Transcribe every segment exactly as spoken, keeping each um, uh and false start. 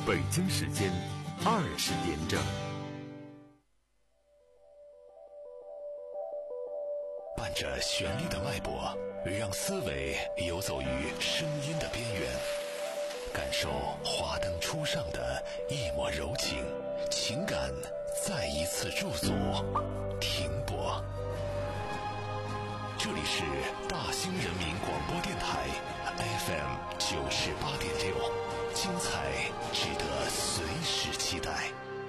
北京时间二十点整。 伴着旋律的脉搏，让思维游走于声音的边缘，感受华灯初上的一抹柔情，情感再一次驻足停泊。这里是大兴人民广播电台 F M 九十八点六，精彩值得随时期待。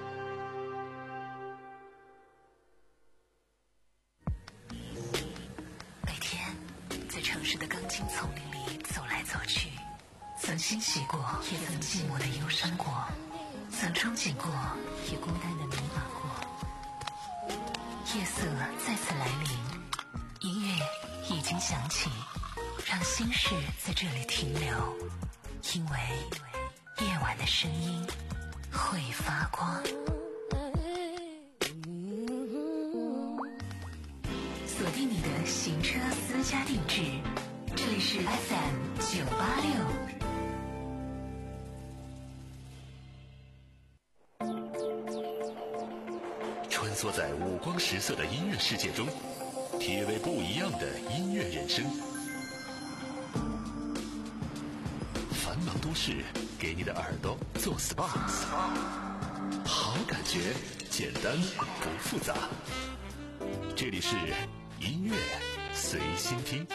每天在城市的钢筋丛林里走来走去，曾欣喜过，也曾寂寞的忧伤过，曾憧憬过，也孤单的迷茫过。夜色再次来临，音乐已经响起，让心事在这里停留，因为夜晚的声音会发光。锁定你的行车私家定制，这里是 F M 九八六。 穿梭在五光十色的音乐世界中，体味不一样的音乐人生。繁忙都市给你的耳朵做 S P A， 好感觉简单不复杂。这里是音乐随心听。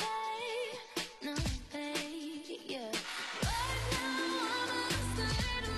Right now I'm in a state of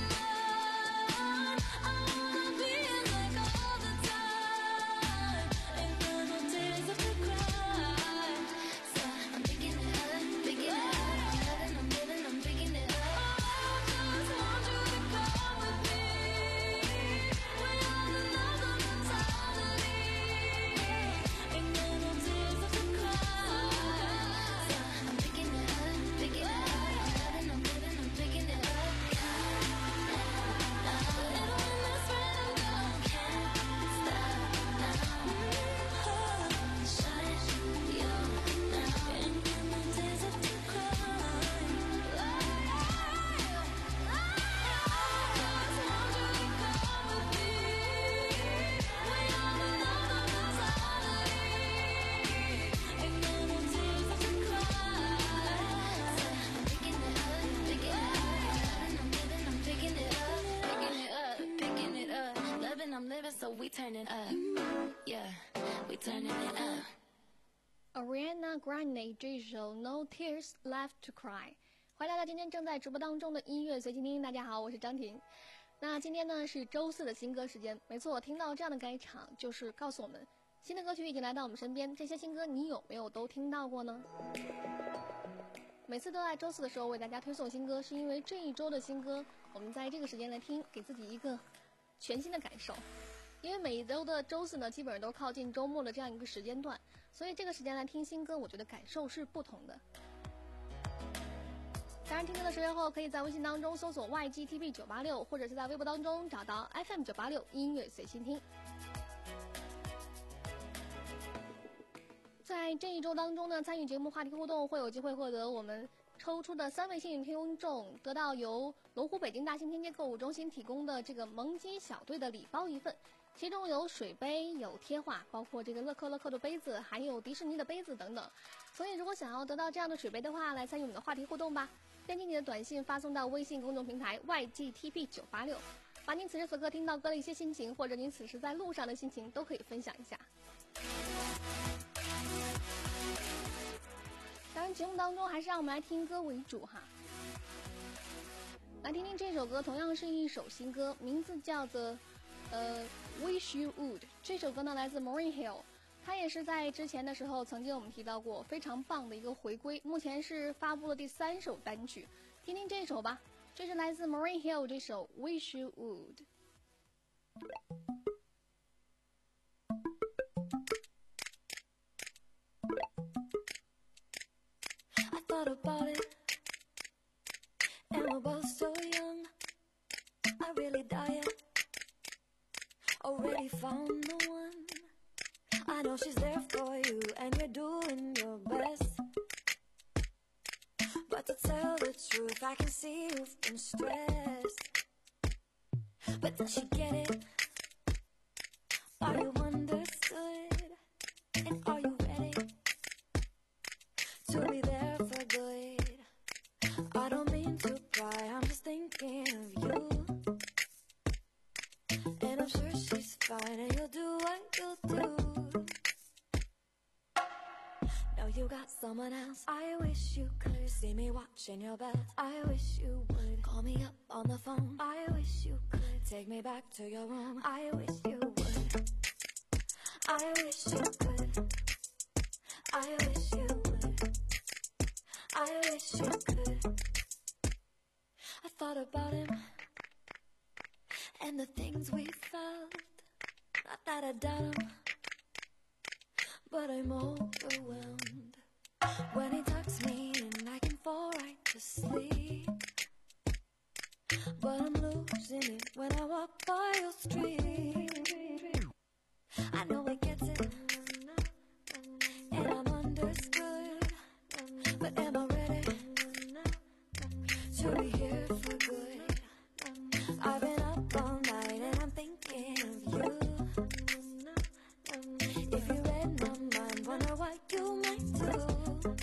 we turning up. Yeah, we turning it up. Ariana Grande 这首 No Tears Left to Cry。欢迎大家今天正在直播当中的音乐随心听，大家好，我是张婷。那今天呢是周四的新歌时间，没错，听到这样的开场就是告诉我们新的歌曲已经来到我们身边，这些新歌你有没有都听到过呢？每次都在周四的时候为大家推送新歌，是因为这一周的新歌我们在这个时间来听，给自己一个全新的感受。因为每一周的周四呢基本上都靠近周末的这样一个时间段，所以这个时间来听新歌我觉得感受是不同的。当然听歌的时候可以在微信当中搜索 Y G T V 九八六， 或者是在微博当中找到 F M 九八六 音乐随心听。在这一周当中呢，参与节目话题互动会有机会获得我们抽出的三位幸运听众，得到由龙湖北京大兴天街购物中心提供的这个萌鸡小队的礼包一份，其中有水杯，有贴画，包括这个乐扣乐扣的杯子，还有迪士尼的杯子等等。所以如果想要得到这样的水杯的话，来参与我们的话题互动吧。编辑你的短信发送到微信公众平台 Y G T P 九八六， 把您此时此刻听到歌的一些心情，或者您此时在路上的心情都可以分享一下。当然节目当中还是让我们来听歌为主哈，来听听这首歌，同样是一首新歌，名字叫做呃 Wish You Would。 这首歌呢来自 Maureen Hill， 它也是在之前的时候曾经我们提到过，非常棒的一个回归，目前是发布了第三首单曲，听听这首吧，这是来自 Maureen Hill 这首 Wish You Would。 Thought about it, and we're both so young. I really died, already found the one. I know she's there for you, and you're doing your best. But to tell the truth, I can see you've been stressed. But does she get it? Are you understood? And are you ready to be there for good? I don't mean to cry, I'm just thinking of you. And I'm sure she's fine, and you'll do what you'll do. Now you got someone else. I wish you could see me watching your bed. I wish you would call me up on the phone. I wish you could take me back to your room. I wish you would. I wish you could. I wish you would. I wish you could. I thought about him and the things we felt. Not that I doubt him, but I'm overwhelmed. When he tucks me in, I can fall right to sleep. But I'm losing it when I walk by your street. I know he gets it, and I'm understood. But am I ready to be here for good? I've been up all night and I'm thinking of you. If you read my mind, wonder what you might do.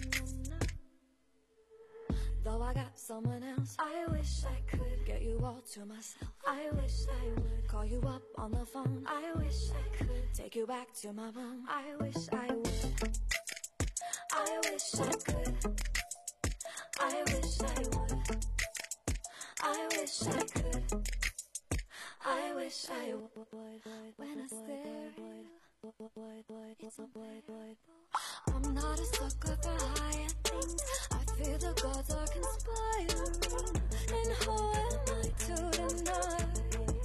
Though I got someone else, I wish I could get you all to myself. I wish I would call you up on the phone. I wish I could take you back to my room. I wish I would. I wish I could. I wish I would. I wish I could. I wish I would. When I stare at you, it's unbearable. I'm not a sucker for higher things. I feel the gods are conspiring. And who am I to deny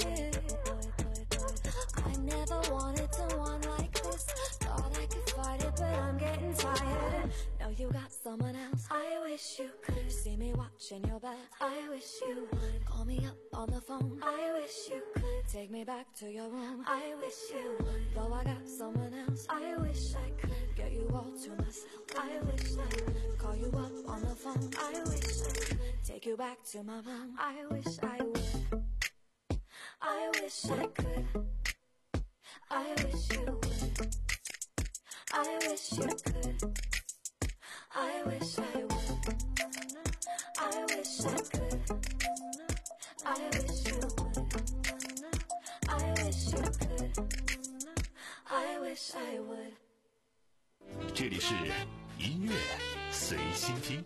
it? I never wanted someone like this. Thought I could fight it, but I'm getting tired. Now you got someone else. I wish you could see me watching your bed. I wish you would call me up on the phone. I wish you could take me back to your room. I wish you would. Though I got someone else, I wish I could get you all to myself. I wish I could call you up on the phone. I wish I could take you back to my room. I wish I would. I wish I could. I wish you would. I wish you could. I wish I would. I wish I could. I wish you would. I wish you could. wish I would. 这里是音乐随心听。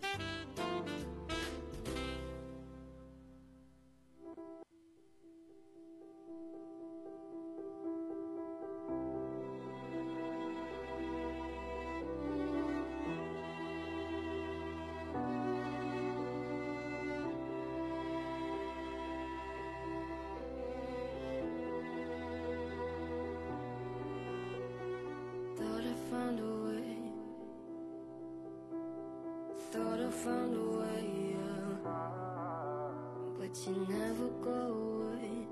Thought I found a way. Thought I found a way, yeah. But you never go away.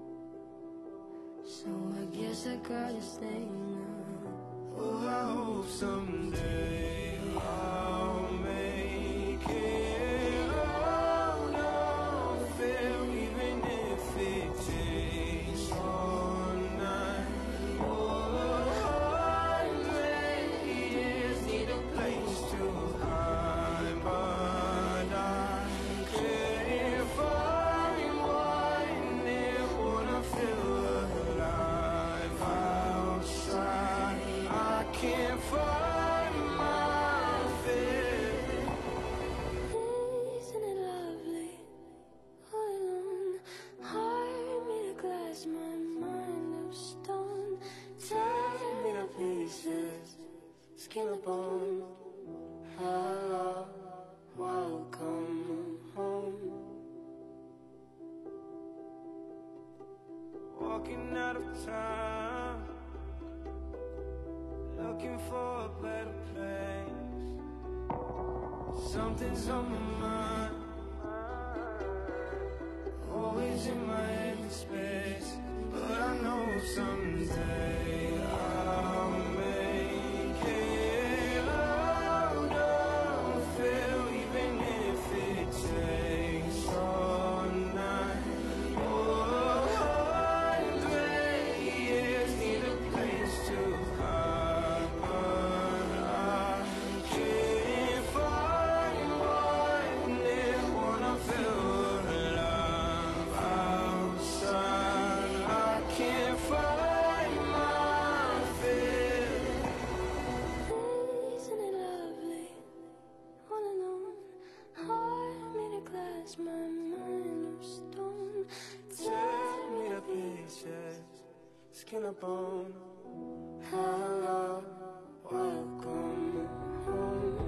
So I guess I gotta stay now. Oh, I hope someday I'll make it. Oh, no fear, even if it takes all night. Oh, hundred years need a place to hide, but I can't find one that wanna feel alive outside. I can't find my fear. Isn't it lovely? All alone, heart made of glass, my mind of stone. Tear me to pieces, skin and bone. Hello, welcome home. Walking out of time, looking for a better place. Something's on my mind, always in my head in space. But I know someday I'll make it. Oh, don't feel, even if it takes all night. Oh, hundred years need a place to hide, but I can't find one that wanna feel alive outside. I can't find my fear. Isn't it lovely? All alone, heart made of glass, my mind of stone. Tear me to pieces, skin and bone. Hello, welcome home.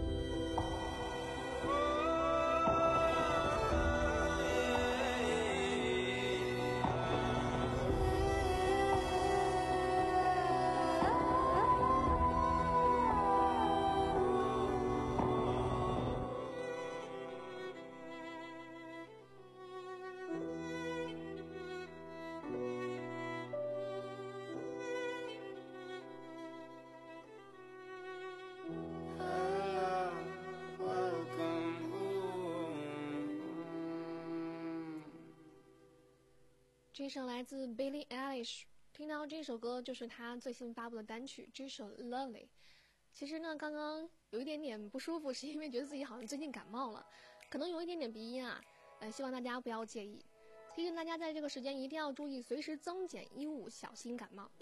Hello, welcome home. 这首来自 Billie Eilish， 听到这首歌就是她最新发布的单曲，这首 Lovely。其实呢，刚刚有一点点不舒服，是因为觉得自己好像最近感冒了，可能有一点点鼻音啊，呃，希望大家不要介意。提醒大家在这个时间一定要注意，随时增减衣物，小心感冒。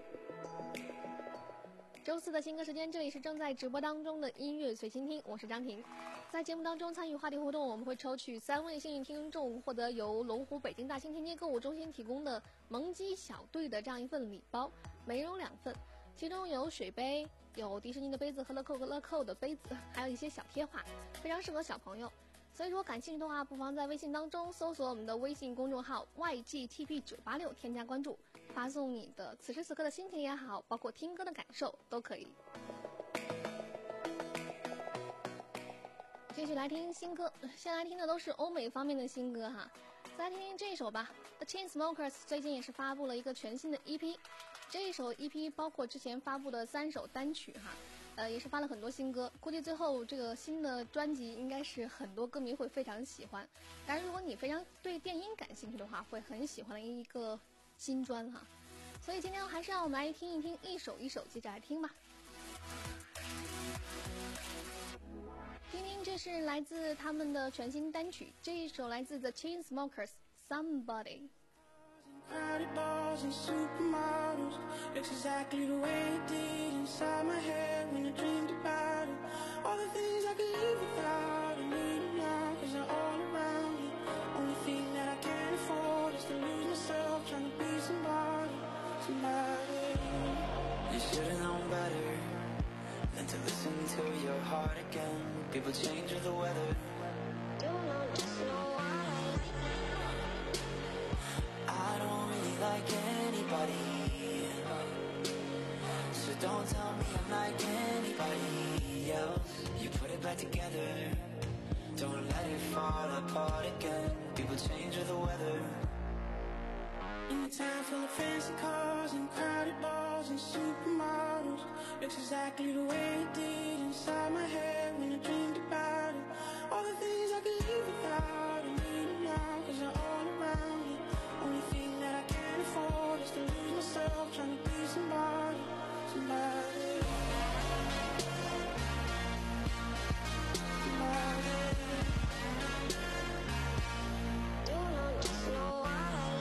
周四的新歌时间，这里是正在直播当中的音乐随心听，我是张婷。在节目当中参与话题互动，我们会抽取三位幸运听众，获得由龙湖北京大兴天街购物中心提供的萌鸡小队的这样一份礼包，每人有两份，其中有水杯，有迪士尼的杯子和乐扣和乐扣的杯子，还有一些小贴画，非常适合小朋友。所以如果感兴趣的话，不妨在微信当中搜索我们的微信公众号 Y G T P 九八六，添加关注，发送你的此时此刻的心情也好，包括听歌的感受都可以。继续来听新歌，先来听的都是欧美方面的新歌哈。再来听听这首吧 ，The Chainsmokers 最近也是发布了一个全新的 E P， 这一首 E P 包括之前发布的三首单曲哈。呃，也是发了很多新歌，估计最后这个新的专辑应该是很多歌迷会非常喜欢。当然，如果你非常对电音感兴趣的话，会很喜欢的一个新专哈。所以今天还是让我们来听一听，一首一首接着来听吧。听听，这是来自他们的全新单曲，这一首来自 The Chainsmokers Somebody。 crowded bars and supermodels. Looks exactly the way it did inside my head when I dreamed about it. All the things I could live without, I need them now, cause they're all around me. Only thing that I can't afford is to lose myself trying to be somebody, somebody. You should've known better than to listen to your heart again. People change with the weather. You know, just know why. I don't really like anybody, so don't tell me I'm like anybody else. You put it back together, don't let it fall apart again. People change with the weather. In a town full of fancy cars and crowded bars and supermodels. Looks exactly the way it did inside my head when I dreamed about it. All the things I could live without, I need them now, cause they're all around me. Only thing that I can't afford is to lose myself trying to be somebody, somebody, somebody. You know, just know why.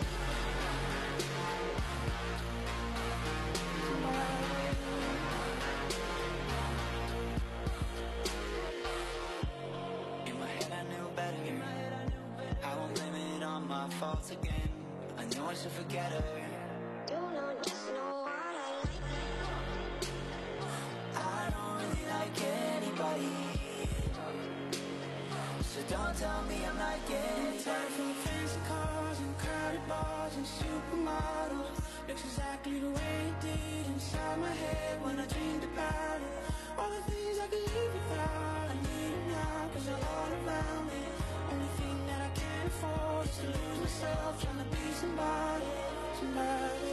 In my head I knew better, I won't blame it on my faults again. I know I should forget her. You know, just know why. I don't really like anybody, so don't tell me I'm like Time for anybody. fancy cars and crowded bars and supermodels. Looks exactly the way it did inside my head when I dreamed about it. All the things I could live without, I need them now, cause they're all around me. Only thing that I can't afford is to lose myself trying to be somebody, somebody,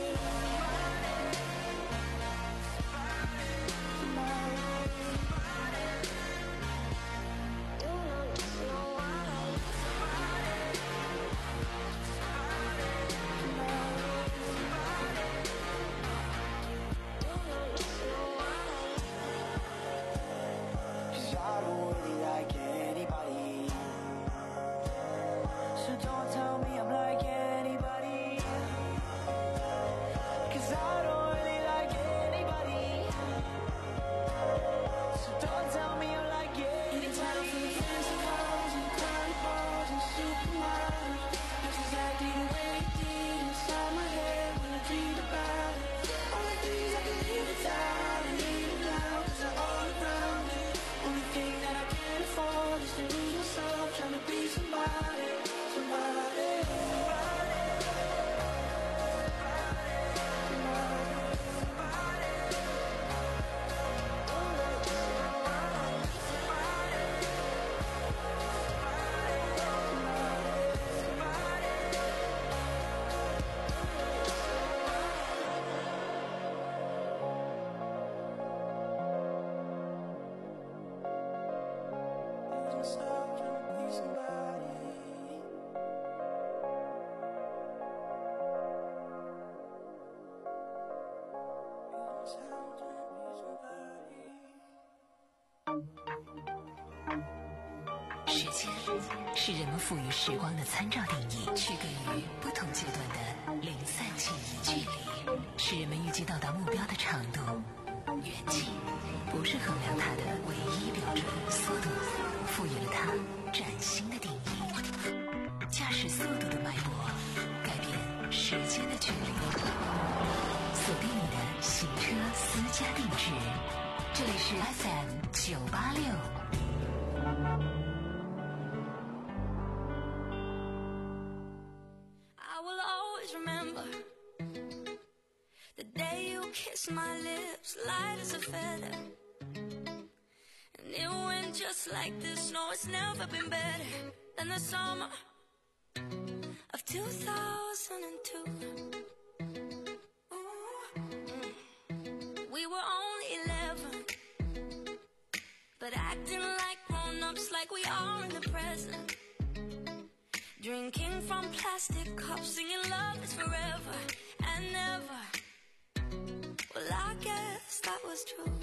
somebody. You know, just know why. You know, just know why. Cause I don't really like anybody, so don't tell me I'm like anybody. Cause I don't really like anybody, so don't tell me I'm like In a town full of anybody. fancy cars and crowded bars and supermodels. That's exactly the way it did inside my head when I dreamed about it. All the things I could live without, I need them now, cause they're all around me. Only thing that I can't afford is to lose myself trying to be somebody, somebody, somebody, lose myself trying to be somebody. Lose myself trying to be somebody. 时间是人们赋予时光的参照定义，区隔于不同阶段的零散记忆。距离是人们预计到达目标的长度，远近不是衡量它的唯一标准。速度赋予了它崭新的定义。驾驶速度的脉搏，改变时间的距离。锁定你的行车私家定制，这里是 F M 九八六。 I will always remember the day you kissed my lips, light as a feather. And it went just like this. No, it's never been better than the summer of two thousand two. We were only eleven, but acting like grown-ups, like we are in the present. Drinking from plastic cups, singing love is forever and never. Well, I guess that was true.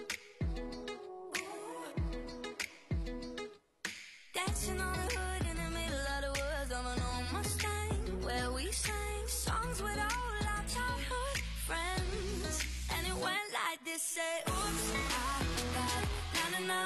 Dancing on the hood in the middle of the woods of an old Mustang, where we sang songs with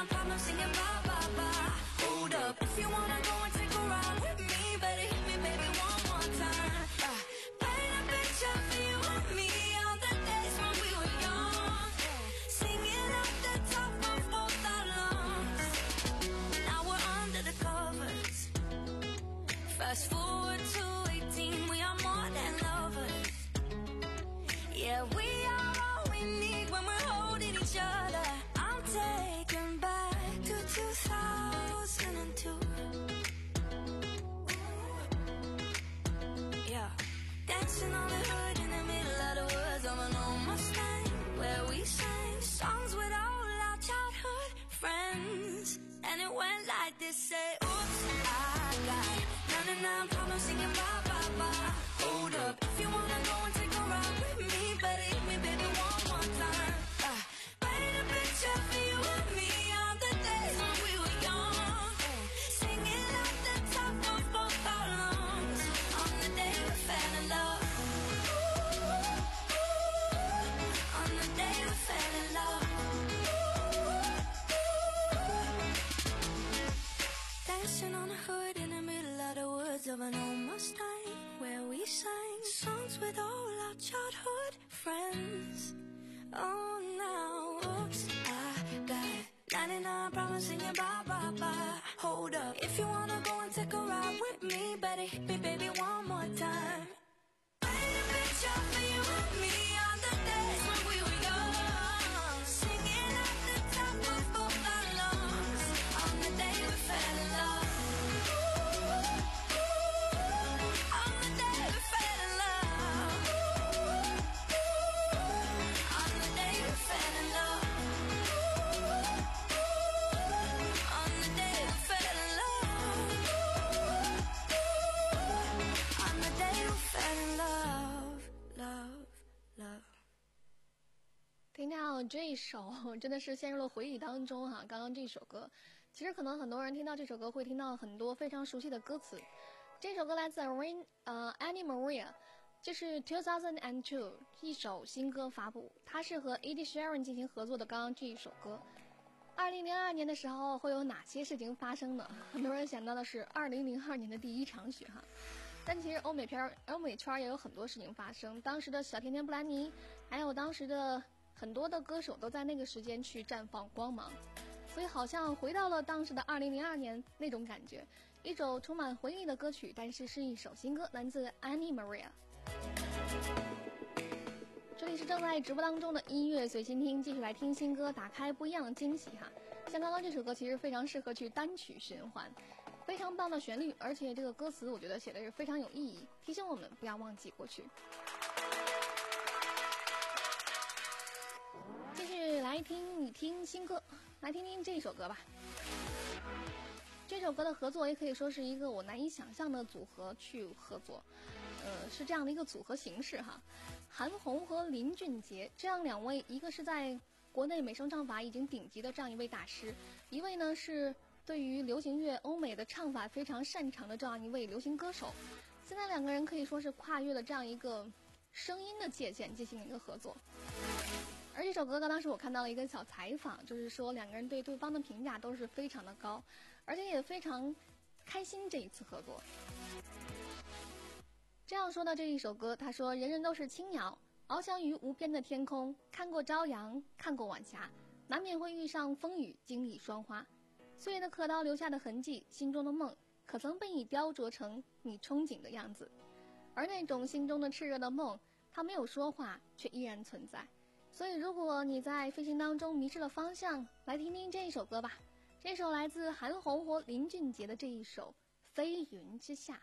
problem singing bye bye bye. Hold up, if you wanna go and take a ride with me, better hit me, baby, one more time. Uh, paint a picture for you and me on the days when we were young, singing at the top of both our lungs. Now we're under the covers. Fast forward to eighteen, we are more than lovers. Yeah, we are all we need when we're holding each other. I'm taken back to two thousand two. Yeah, dancing on the hood in the middle of the woods of an old Mustang, where we sang songs with all our childhood friends. And it went like this, say, oops, I got ninety-nine problems singing bye bye bye. Hold up, if you wanna go and take a ride with me, better hit me, baby, one more time. Uh, paint a picture for you and me on the days when we were young, singing at the top of both our lungs on the day we fell in love. On the day we fell in love. Dancing on the hood in the middle of the woods of an old Mustang, where we sang songs with all our childhood friends. Oh, now, oops, I got ninety-nine problems singing bye bye bye. Hold up, if you wanna go and take a ride with me, better hit me, baby, one more time. Paint a picture for you and me on the days when we were young, singing at the top of both our lungs on the day we fell in love. On the day we fell in love. On the day we fell in love. On the day we fell in love. On the day we fell in love. Love, love. 听到这一首真的是陷入了回忆当中哈、啊。刚刚这首歌，其实可能很多人听到这首歌会听到很多非常熟悉的歌词。这首歌来自 Rain 呃 Annie Maria， 这是二零零二一首新歌发布，它是和 Ed Sheeran 进行合作的。刚刚这一首歌，二零零二年的时候会有哪些事情发生呢？很多人想到的是二零零二年的第一场雪哈。但其实欧美片欧美圈也有很多事情发生，当时的小甜甜布兰妮，还有当时的很多的歌手都在那个时间去绽放光芒，所以好像回到了当时的二零零二年那种感觉，一首充满回忆的歌曲，但是是一首新歌，来自 Annie Maria。 这里是正在直播当中的音乐随心听，继续来听新歌，打开不一样的惊喜哈。像刚刚这首歌其实非常适合去单曲循环，非常棒的旋律，而且这个歌词我觉得写的是非常有意义，提醒我们不要忘记过去。继续来听你听新歌，来听听这首歌吧。这首歌的合作也可以说是一个我难以想象的组合去合作，呃，是这样的一个组合形式哈。韩红和林俊杰这样两位，一个是在国内美声唱法已经顶级的这样一位大师，一位呢是对于流行乐欧美的唱法非常擅长的这样一位流行歌手。现在两个人可以说是跨越了这样一个声音的界限进行了一个合作。而这首歌刚当时我看到了一个小采访，就是说两个人对对方的评价都是非常的高，而且也非常开心这一次合作。这样说到这一首歌，他说人人都是青鸟，翱翔于无边的天空，看过朝阳，看过晚霞，难免会遇上风雨，经历霜花。岁月的刻刀留下的痕迹，心中的梦可曾被你雕琢成你憧憬的样子。而那种心中的炽热的梦，它没有说话，却依然存在。所以如果你在飞行当中迷失了方向，来听听这一首歌吧。这首来自韩红和林俊杰的这一首《飞云之下》。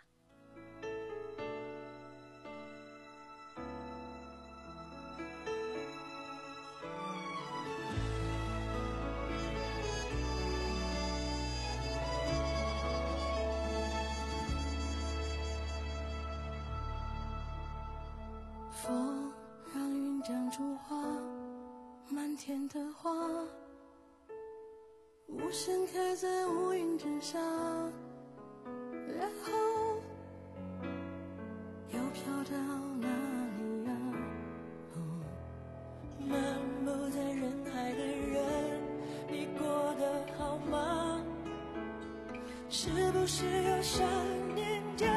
风让云长出花，满天的花无限开在乌云之下，然后又飘到哪里呀、哦、漫步在人海的人，你过得好是有想念着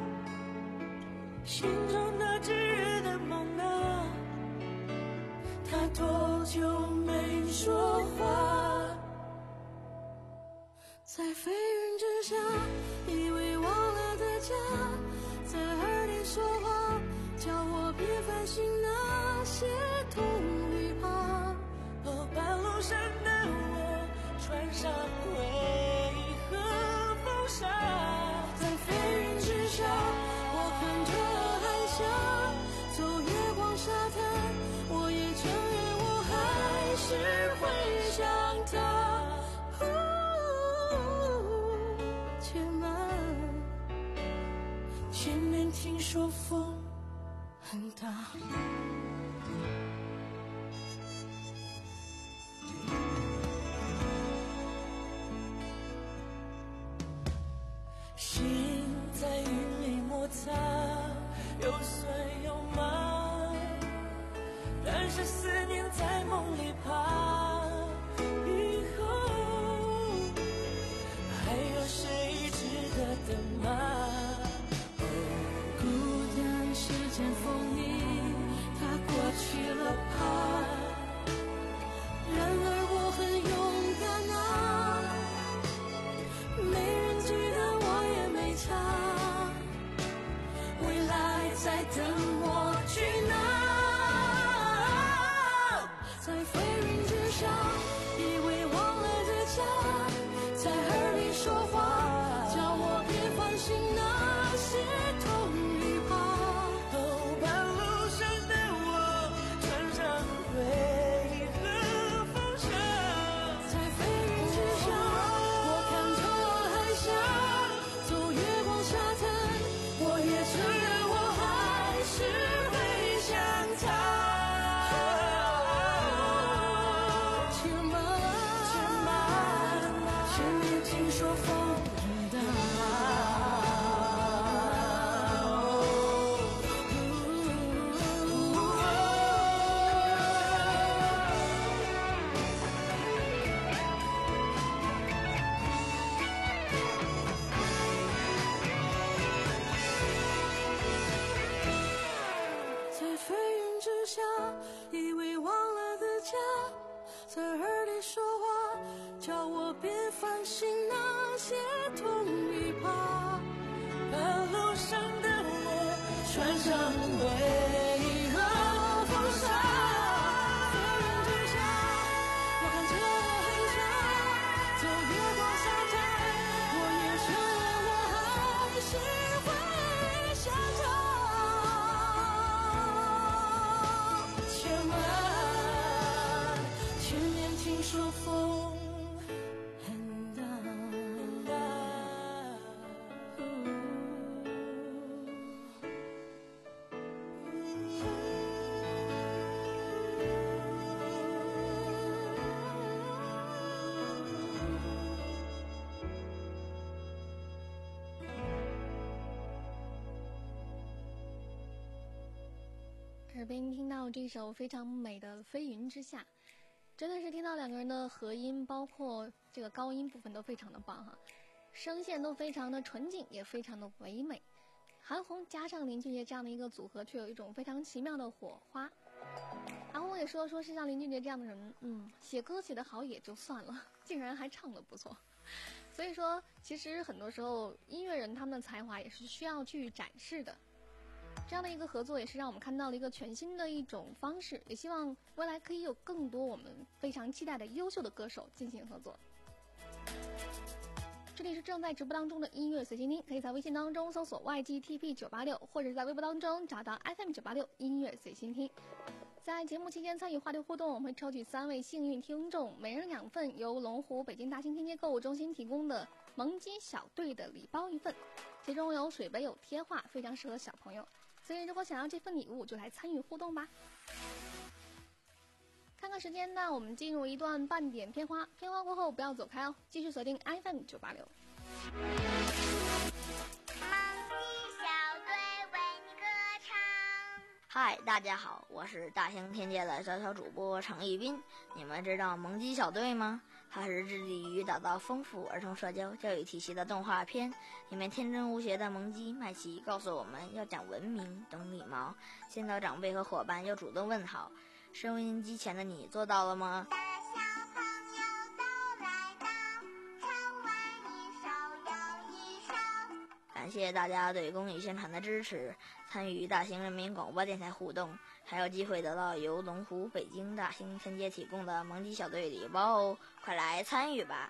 心中那炙热的梦啊，他多久没说话？在飞云之下，以为忘了的家，在耳里说话，叫我别烦心那些痛与怕。哦，半路上的我穿上回忆和风沙，在飞云之下，我看着海峡，走月光沙滩，我也承认我还是会想他。且慢，前面听说风很大。心在云里摩擦，有酸有麻，但是思念在梦里爬。以后还有谁值得等吗？哦，孤单是件风衣，它过去了怕。然而我很勇敢啊，没人记得我也没差，未来在等我去拿。在飞云之下，以为忘了的家，在耳里说话，叫我别烦心那些痛与怕。哦，半路上的我穿上回忆和风沙，在飞云之下，我看透了海峡，走月光沙滩，我也承认我还是会想他。且慢，且慢，前面听说风很大。在飞云之下，以为忘了的家，在耳里说话，叫我别烦心那些痛与怕。半路上的我穿上回忆和风沙，飞云之下，我看着海峡，走月光沙滩，我也承认我还是会想他。且慢，前面听说风很大。 耳边听到这首非常美的《飞云之下》，真的是听到两个人的和音，包括这个高音部分都非常的棒哈，声线都非常的纯净，也非常的唯美。韩红加上林俊杰这样的一个组合，却有一种非常奇妙的火花。韩红也说，说是像林俊杰这样的人，嗯，写歌写得好也就算了，竟然还唱得不错。所以说，其实很多时候音乐人他们的才华也是需要去展示的。这样的一个合作也是让我们看到了一个全新的一种方式，也希望未来可以有更多我们非常期待的优秀的歌手进行合作。这里是正在直播当中的音乐随心听，可以在微信当中搜索 Y G T P 九八六， 或者在微博当中找到 F M 九八六 音乐随心听。在节目期间参与话题互动，我们会抽取三位幸运听众，每人两份由龙湖北京大兴天街购物中心提供的萌鸡小队的礼包一份，其中有水杯有贴画，非常适合小朋友。所以如果想要这份礼物，就来参与互动吧。看看时间，那我们进入一段半点片花，片花过后不要走开哦，继续锁定 F M 九八六。 嗨，大家好，我是大兴天街的小小主播程一斌。你们知道萌鸡小队吗？ 它是致力于打造丰富儿童社交教育体系的动画片，里面天真无邪的萌鸡麦琪告诉我们要讲文明、懂礼貌，见到长辈和伙伴要主动问好。收音机前的你做到了吗？感谢大家对公益宣传的支持，参与大型人民广播电台互动，还有机会得到由龙湖北京大兴天街提供的萌鸡小队礼包哦，快来参与吧！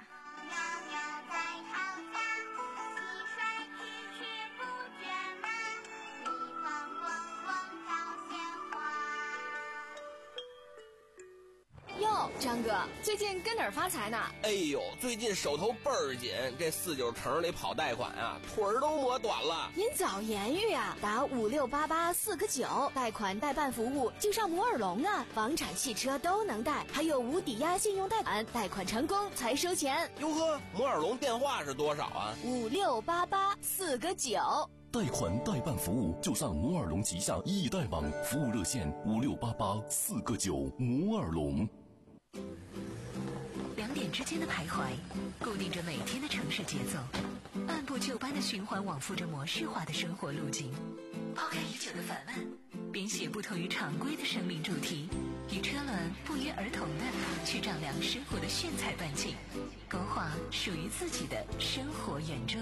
哟，张哥，最近跟哪儿发财呢？ 哎呦，最近手头倍儿紧，这四九城里跑贷款啊，腿儿都磨短了。 您早言语啊，打五六八八四个九，贷款代办服务就上摩尔龙啊，房产汽车都能贷，还有无抵押信用贷款，贷款成功才收钱。 哟呵，摩尔龙电话是多少啊？ 五六八八四个九。 贷款代办服务就上摩尔龙旗下易贷网，服务热线五六八八四个九，摩尔龙。 两点之间的徘徊，固定着每天的城市节奏，按部就班的循环往复着模式化的生活路径。抛开已久的烦闷，编写不同于常规的生命主题，与车轮不约而同的去丈量生活的炫彩半径，勾画属于自己的生活圆周。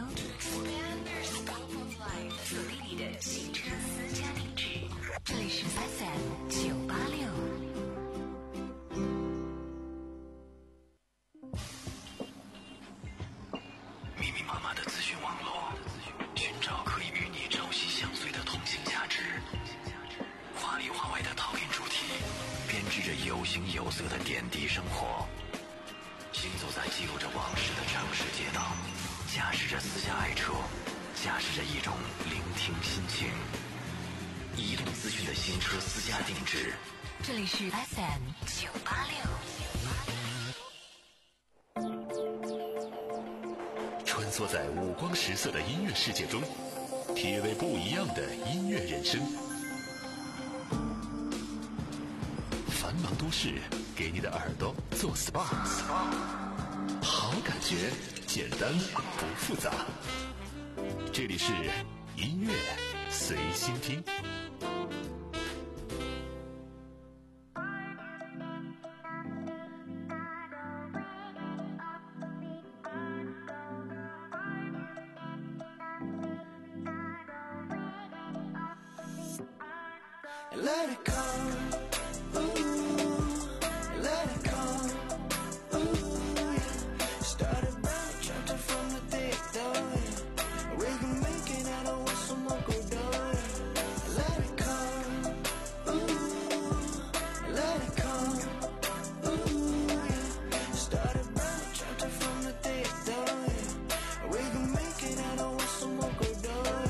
锁定你的汽车私家定制，这里是 F M 九八六。 密密麻麻的资讯网络，寻找可以与你朝夕相随的通信价值。华里华外的讨厌主题，编织着有形有色的点滴生活。行走在记录着往事的城市街道，驾驶着私家爱车，驾驶着一种聆听心情。移动资讯的新车私家定制， 这里是 F M 九八六。 穿梭在五光十色的音乐世界中，体味不一样的音乐人生。繁忙都市给你的耳朵做 S P A， 好感觉简单不复杂。这里是音乐随心听。 Let it come, ooh, let it come, ooh, yeah. Started round, chapter from the day down. We can make it out of what some more go down. Let it come, ooh, let it come, ooh, yeah. Started round, chapter from the day down. We can make it out of what some more go down.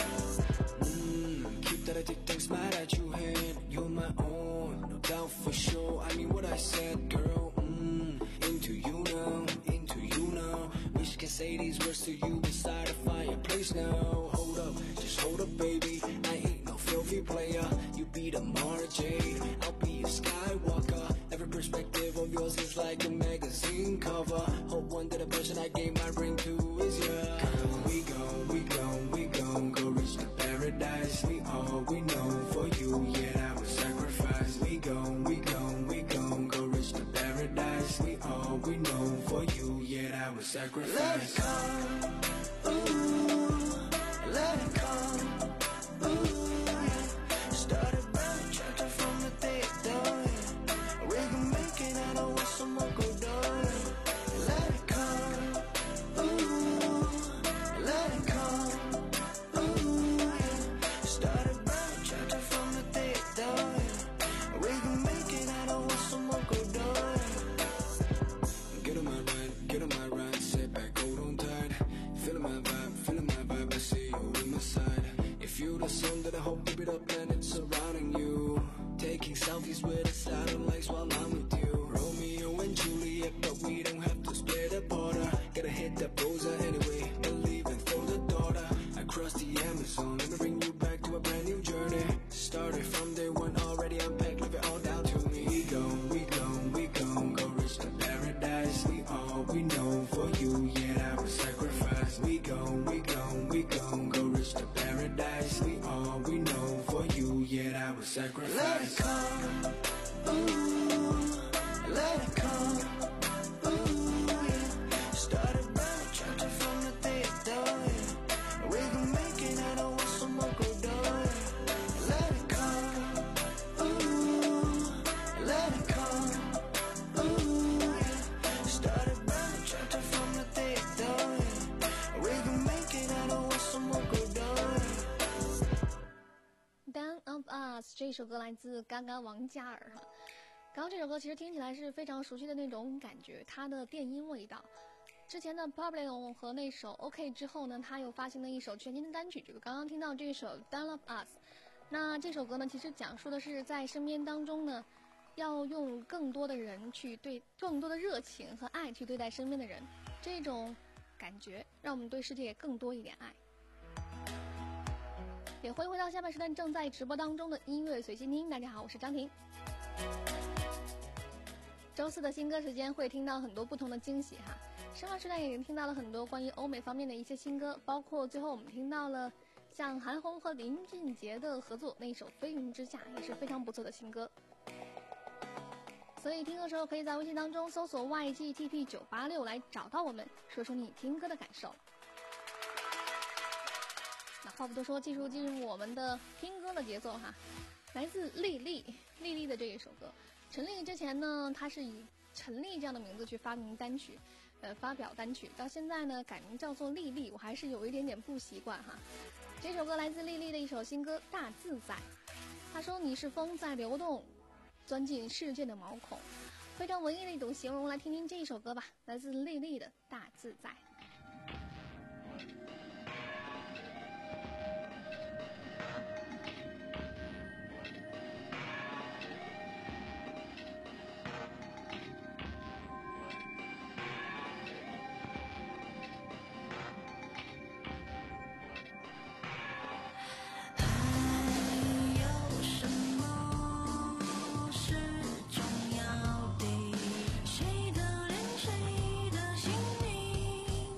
Mm, keep that addicting smile at you. You're my own, no doubt for sure. I mean what I said, girl. Mm, into you now, into you now. Wish I could say these words to you beside a fireplace now. Hold up, just hold up, baby. I ain't no filthy player. You be the Mara Jade, I'll be a Skywalker. Every perspective of yours is like a magazine cover. Hope one day the person I gave my ring to is yours. Girl, we go, we go, we go, go reach the paradise. We all we know for you, yeah, that was sacrifice. We go, we go, we go, go reach the paradise. We all we know for you, yeah, that was sacrifice. Let it come, ooh, let it come, ooh, yeah. Started round, chapter from the day down. We can make it out of what some more go down. Let it come, ooh, let it come, ooh, yeah. Started round, chapter from the day down. We can make it out of what some more go down. Get on my ride, get on my ride, sit back, hold on tight. Feeling my vibe, feeling my vibe, I see you in my side. If you the sun that I hope keep it up and it's surrounding you. Taking selfies with the satellites while I'm with you. Romeo and Juliet, but we don't have to split apart. Gotta hit that bullseye anyway, believe and throw the daughter. Across the Amazon, let me bring you back to a brand new journey. Started from day one, already unpacked, leave it all down to me. We go, we go, we go, go reach the paradise. We all sacrifice. Let it come, ooh, let it come, ooh, yeah. Started burning chapter from the day it done, yeah. We can make it out of what's some more go down, yeah. Let it come, ooh, let it come, ooh, yeah. Started burning chapter from the day it done, yeah. We can make it out of what's some more go down, yeah. Down of Us 这首歌来自嘎嘎王嘉尔哈。刚刚这首歌其实听起来是非常熟悉的那种感觉，它的电音味道。之前的 Pablo 和那首 OK 之后呢，他又发行了一首全新的单曲，就是刚刚听到这首 Down of Us。那这首歌呢，其实讲述的是在身边当中呢，要用更多的人去对更多的热情和爱去对待身边的人，这种感觉让我们对世界更多一点爱。也欢迎回到下半时段正在直播当中的音乐随心听。大家好，我是张婷。周四的新歌时间会听到很多不同的惊喜哈。上半时段也听到了很多关于欧美方面的一些新歌，包括最后我们听到了像韩红和林俊杰的合作那一首《飞云之下》，也是非常不错的新歌。所以听歌时候可以在微信当中搜索 Y G T P 九八六 来找到我们，说说你听歌的感受。那话不多说，继续进入我们的听歌的节奏哈。来自丽丽丽丽的这一首歌，陈粒之前呢，她是以陈粒这样的名字去发明单曲，呃，发表单曲，到现在呢改名叫做丽丽，我还是有一点点不习惯哈。这首歌来自丽丽的一首新歌《大自在》，她说你是风在流动，钻进世界的毛孔，非常文艺的一种形容。来听听这一首歌吧，来自丽丽的《大自在》。 谁的脸，谁的心灵？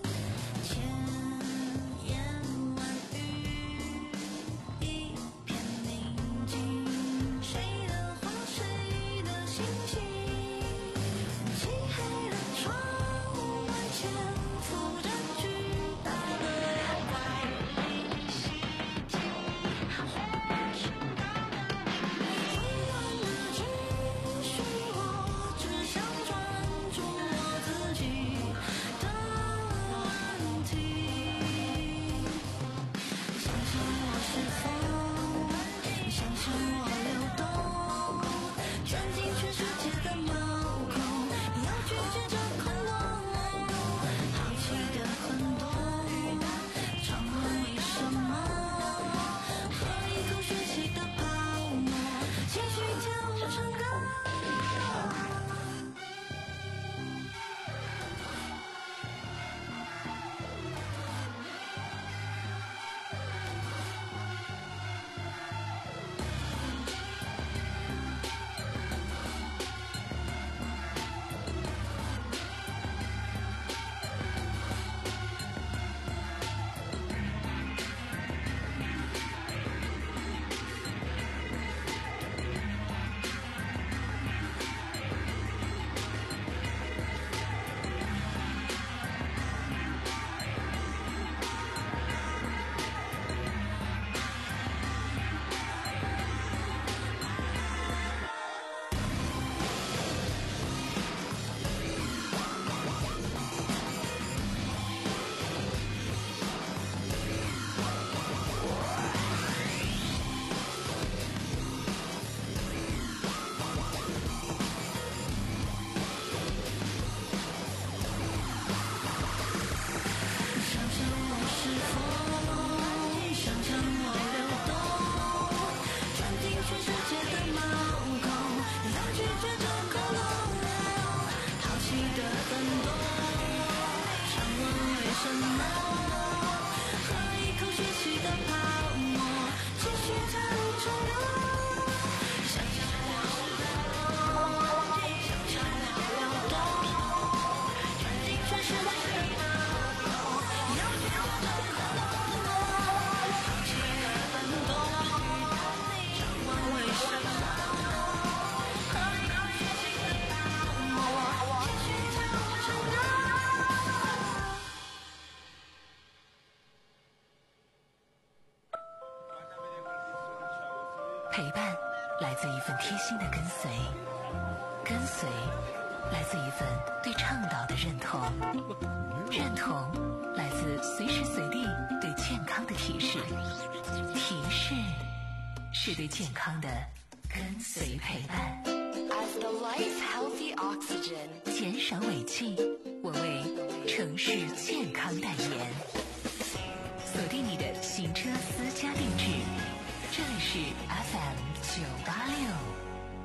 陪伴来自一份贴心的跟随，跟随来自一份对倡导的认同，认同来自随时随地对健康的提示，提示是对健康的跟随陪伴。 As the life healthy oxygen， 减少尾气，我为城市健康代言。锁定你的行车私家定制，这里是 F M 九八六。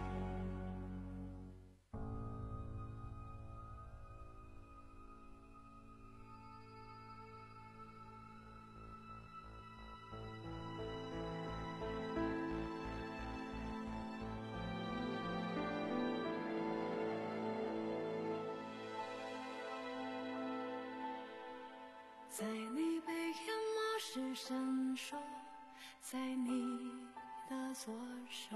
在你被淹没时闪烁，在你的左手，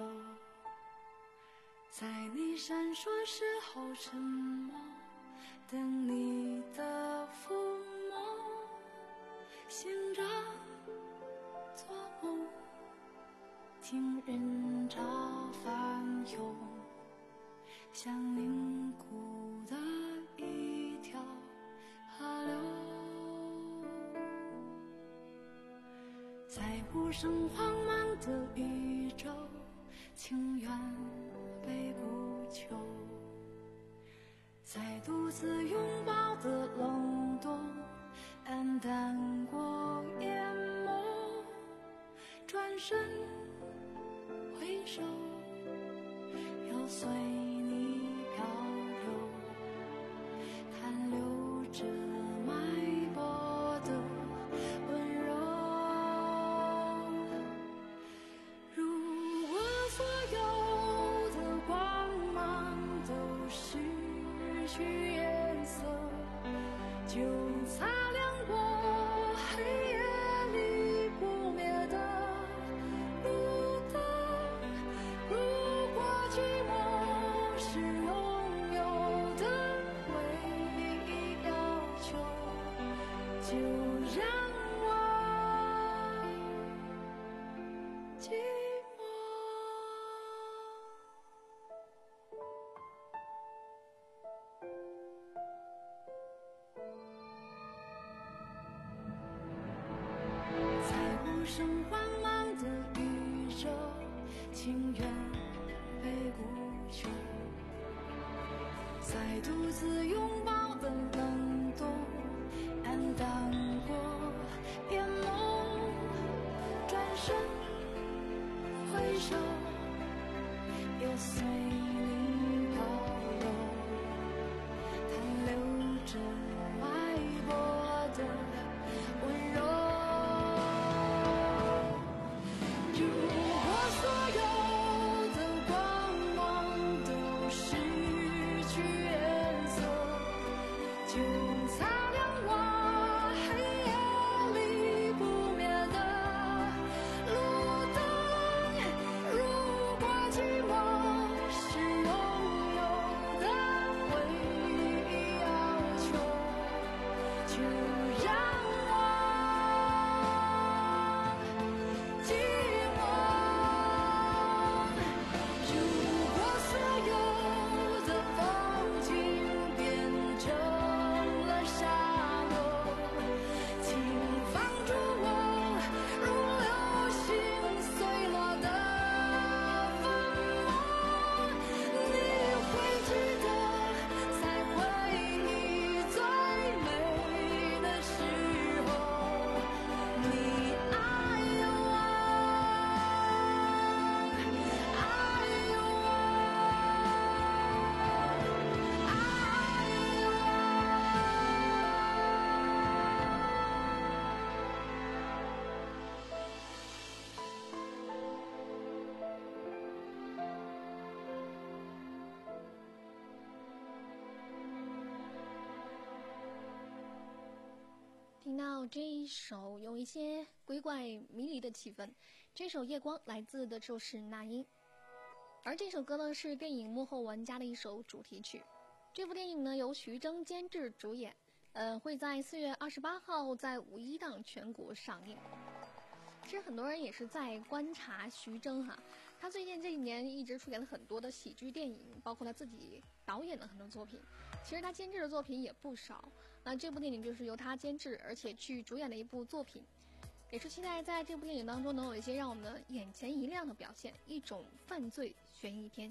在你闪烁时候沉默，等你的抚摸，醒着做梦，听人潮翻涌，像凝固的一条河流。在无声慌忙的宇宙，情愿被孤求，在独自拥抱的冷冻，黯淡过淹没，转身回首，又随你漂流，残留着脉搏的温柔。如果所有的光芒都失去颜色，就擦亮过黑夜里不灭的路灯。如果寂寞是拥有的唯一要求，就让我寂寞。在无声慌忙的宇宙，情愿被孤求，在独自拥抱的冷冻，黯淡过淹没，转身回首，又随你漂流，残留着脉搏的温柔。如果所有的光芒都失去颜色，就擦亮我黑夜里不灭的路灯。如果寂寞是拥有的唯一要求，就让我寂寞。如果所有的风景变成了沙漠，请放逐我如流星碎落的粉末。你会记得，在回忆最美的时候，你爱我，爱我，爱我。 听到这一首有一些鬼怪迷离的气氛，这首《夜光》来自的就是那英，而这首歌呢是电影《幕后玩家》的一首主题曲。这部电影呢由徐峥监制主演，呃，会在四月二十八号在五一档全国上映。其实很多人也是在观察徐峥哈， 他最近这几年一直出演了很多的喜剧电影，包括他自己导演的很多作品。其实他监制的作品也不少。那这部电影就是由他监制，而且去主演的一部作品，也是期待在这部电影当中能有一些让我们眼前一亮的表现，一种犯罪悬疑片。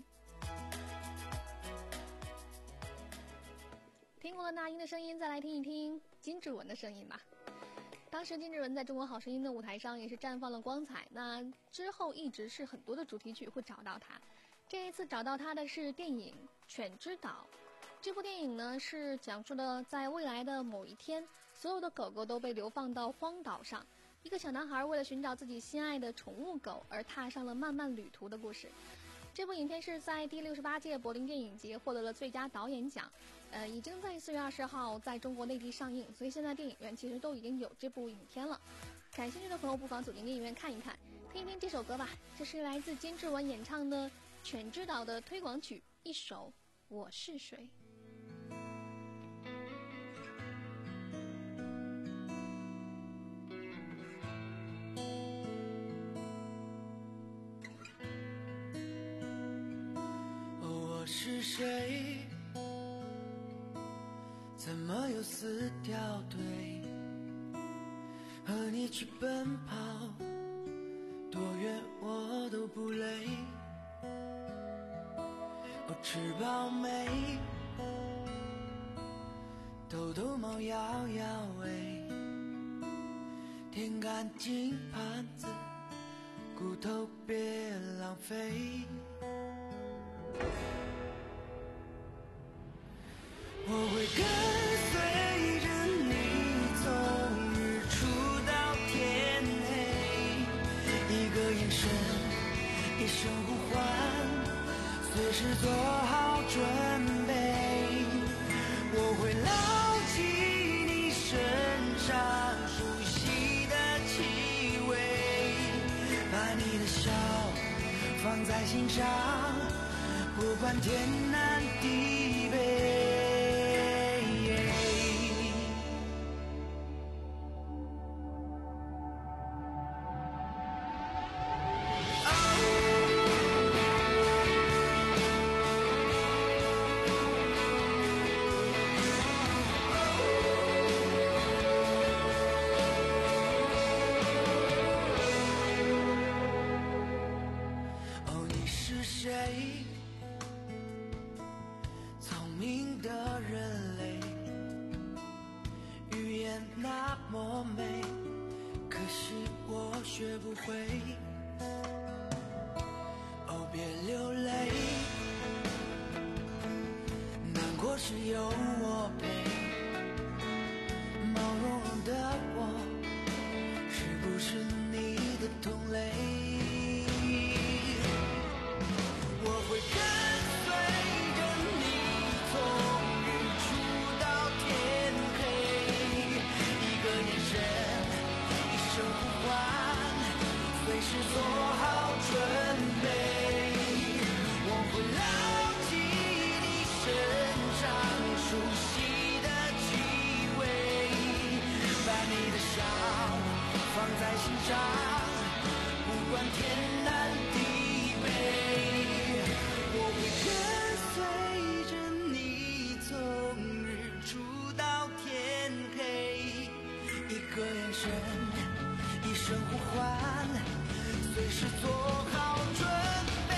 听过了那英的声音，再来听一听金志文的声音吧。当时金志文在中国好声音的舞台上也是绽放了光彩，那之后一直是很多的主题曲会找到他。这一次找到他的是电影《犬之岛》。这部电影呢是讲述的在未来的某一天，所有的狗狗都被流放到荒岛上，一个小男孩为了寻找自己心爱的宠物狗而踏上了漫漫旅途的故事。这部影片是在第六十八届柏林电影节获得了最佳导演奖，呃，已经在四月二十号在中国内地上映，所以现在电影院其实都已经有这部影片了。感兴趣的朋友不妨走进电影院看一看，听一听这首歌吧。这是来自金志文演唱的《犬之岛》的推广曲，一首《我是谁》。 我是谁？怎么又撕掉对？和你去奔跑，多远我都不累。我吃饱没？偷偷猫摇摇尾，舔干净盘子，骨头别浪费。我会跟随着你从日出到天黑，一个眼神，一声呼唤，随时做好准备。我会牢记你身上熟悉的气味，把你的笑放在心上，不管天南地北。学不会，哦，别流泪，难过时有我陪。毛茸茸的我，是不是你的同类？我会跟随着你从日出到天黑，一个眼神，一声呼唤，随时做好准备。我会牢记你身上熟悉的气味，把你的笑放在心上，不管天南地北。我会跟随着你从日出到天黑，一个眼神，一声呼唤，随时做好准备。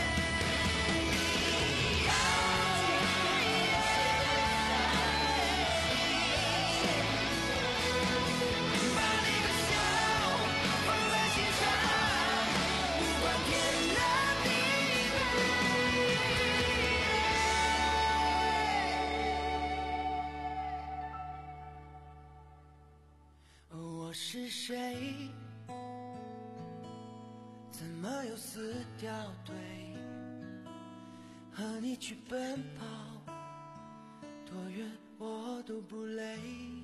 把你的笑放在心上，不管天南地北。我是谁？怎么又撕掉对？和你去奔跑，多远我都不累。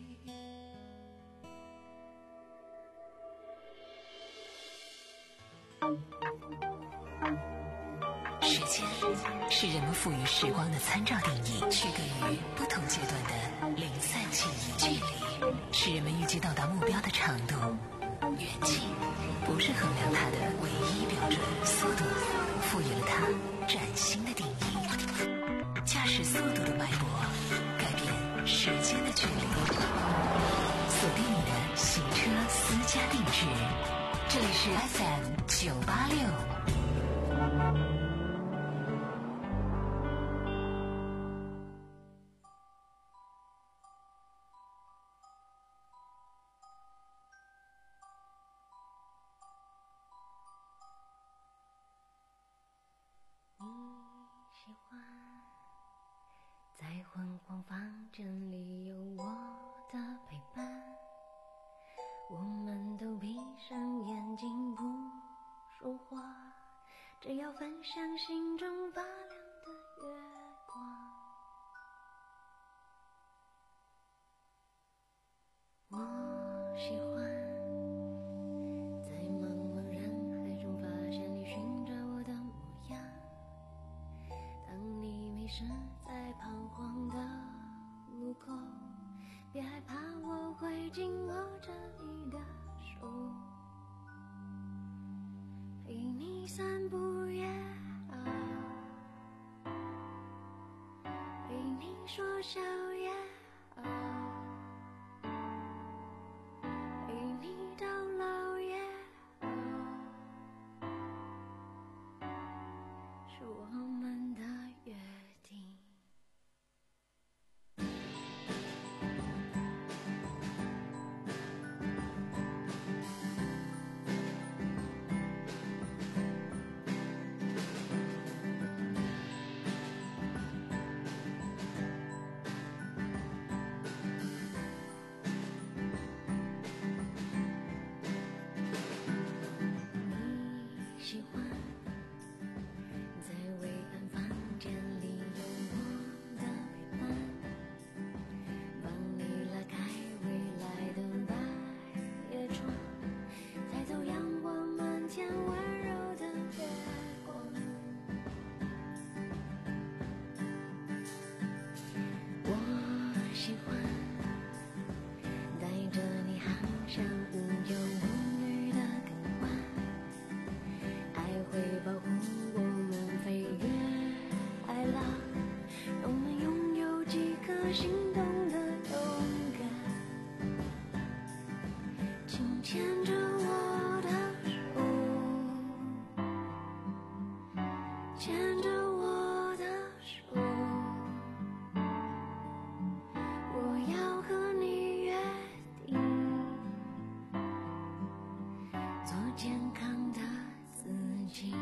时间是人们赋予时光的参照定义，区隔于不同阶段的零散记忆。距离是人们预计到达目标的长度。 元气不是衡量它的唯一标准，速度赋予了它崭新的定义。驾驶速度的脉搏，改变时间的距离。锁定你的行车私家定制，这里是 F M 九八六。 喜欢在昏黄房间里有我的陪伴，我们都闭上眼睛不说话，只要分享心中发亮的月光。我喜欢在茫茫人海中发现你寻找我的模样，当你迷失在彷徨的路口，别害怕，我会紧握着你的手，陪你散步也好，陪你说笑也好，陪你到老也好，是我们的约定。你喜欢在微暗房间里有我的陪伴，帮你拉开未来的百叶窗，抬头仰望满天温柔的月光。我喜欢带着你航向无忧无虑的更换，爱会保护我们飞越海浪，让我们拥有几颗心动的勇敢，紧牵着我的手，牵着我的手，我要和你约定，做健康的自己。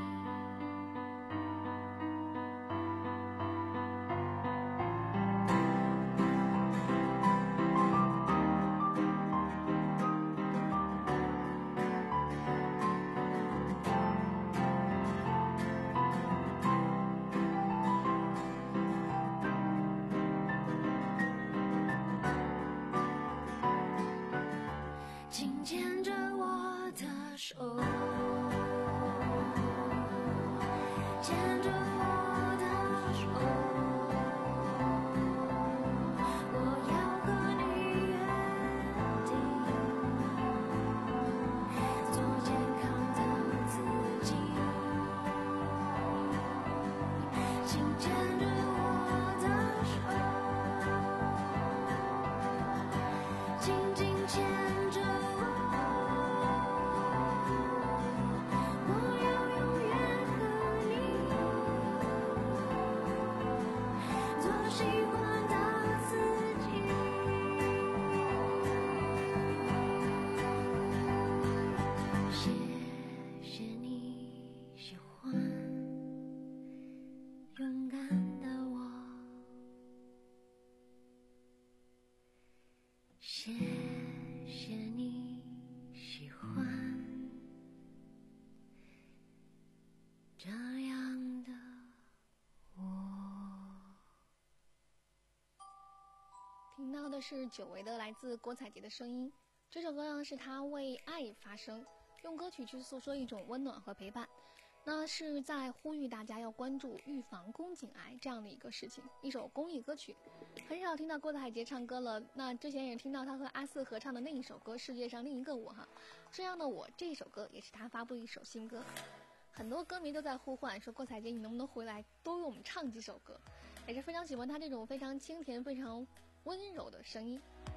紧牵着我的手，牵着我的手，我要和你约定，做健康的自己。紧牵着我的手，紧紧牵着我，我要永远和你做喜欢的自己。谢谢你喜欢勇敢的我，谢谢你喜欢这样的我。 听到的是久违的来自郭采洁的声音，这首歌呢是她为爱发声，用歌曲去诉说一种温暖和陪伴。 那是在呼吁大家要关注预防宫颈癌这样的一个事情，一首公益歌曲。很少听到郭采洁唱歌了，那之前也听到她和阿四合唱的那一首歌《世界上另一个我》哈，这样的我这一首歌也是她发布的一首新歌。很多歌迷都在呼唤说，郭采洁你能不能回来多为我们唱几首歌，也是非常喜欢她这种非常清甜非常温柔的声音。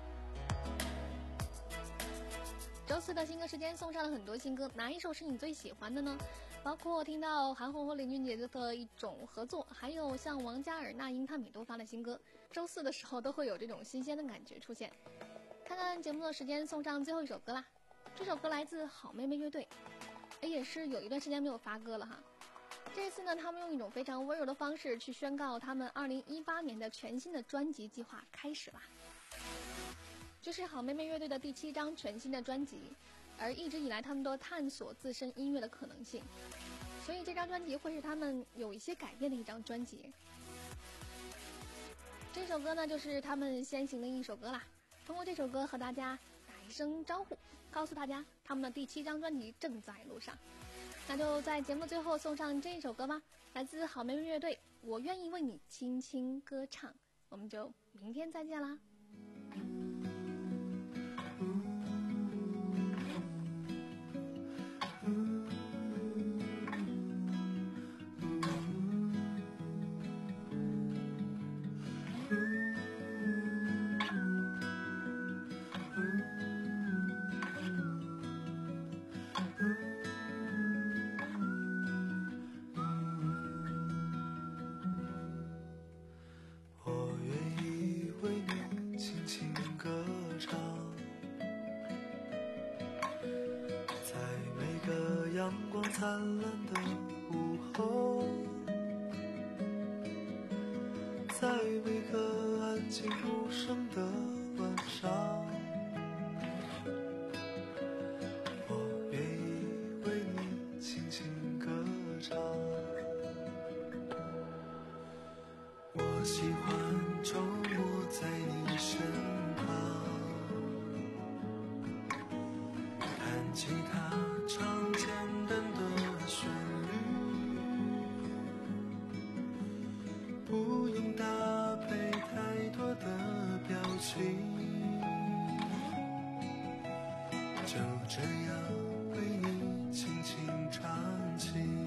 周四的新歌时间送上了很多新歌，哪一首是你最喜欢的呢？包括听到韩红和林俊杰的一种合作，还有像王嘉尔、那英他们都发的新歌，周四的时候都会有这种新鲜的感觉出现。看看节目的时间，送上最后一首歌啦。这首歌来自好妹妹乐队，也是有一段时间没有发歌了哈。这次呢，他们用一种非常温柔的方式去宣告他们二零一八年的全新的专辑计划开始啦。这是好妹妹乐队的第七张全新的专辑，而一直以来他们都探索自身音乐的可能性，所以这张专辑会是他们有一些改变的一张专辑。这首歌呢，就是他们先行的一首歌啦。通过这首歌和大家打一声招呼，告诉大家他们的第七张专辑正在路上。那就在节目最后送上这一首歌吧，来自好妹妹乐队，我愿意为你轻轻歌唱。我们就明天再见啦。 阳光灿烂的午后，在每个安静无声的晚上，我愿意为你轻轻歌唱。我喜欢周末在你身旁，弹吉他唱简单的旋律，不用搭配太多的表情，就这样为你轻轻唱起，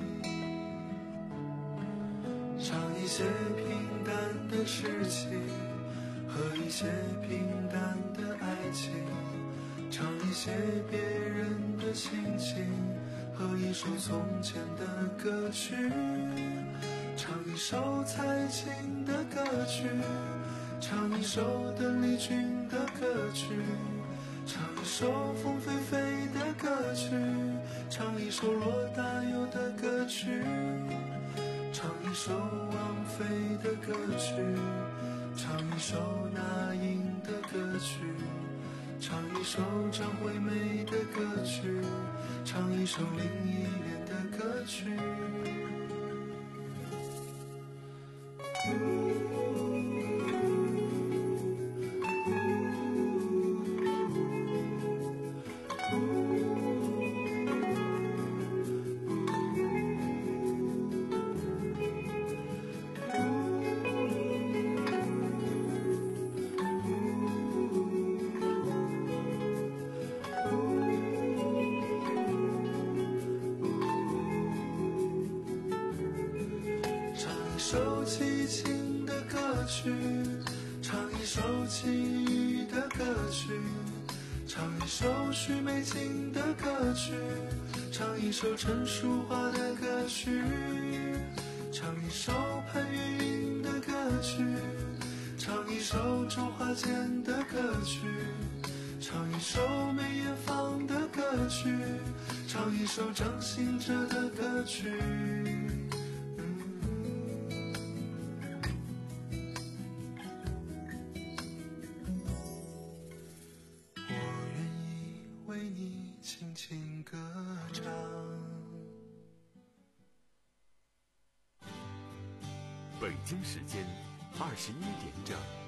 唱一些平淡的事情和一些平淡的爱情，唱一些别人的心情和一首从前的歌曲，唱一首蔡琴的歌曲，唱一首邓丽君的歌曲，唱一首凤飞飞的歌曲，唱一首罗大佑的歌曲，唱一首王菲的歌曲，唱一首那英的歌曲，唱一首张惠妹的歌曲，唱一首林忆莲的歌曲。首齐秦的歌曲，唱一首齐豫的歌曲，唱一首许美静的歌曲，唱一首陈淑桦的歌曲，唱一首潘越云的歌曲，唱一首周华健的歌曲，唱一首梅艳芳的歌曲，唱一首张信哲的歌曲。为你轻轻歌唱。 北京时间二十一点整。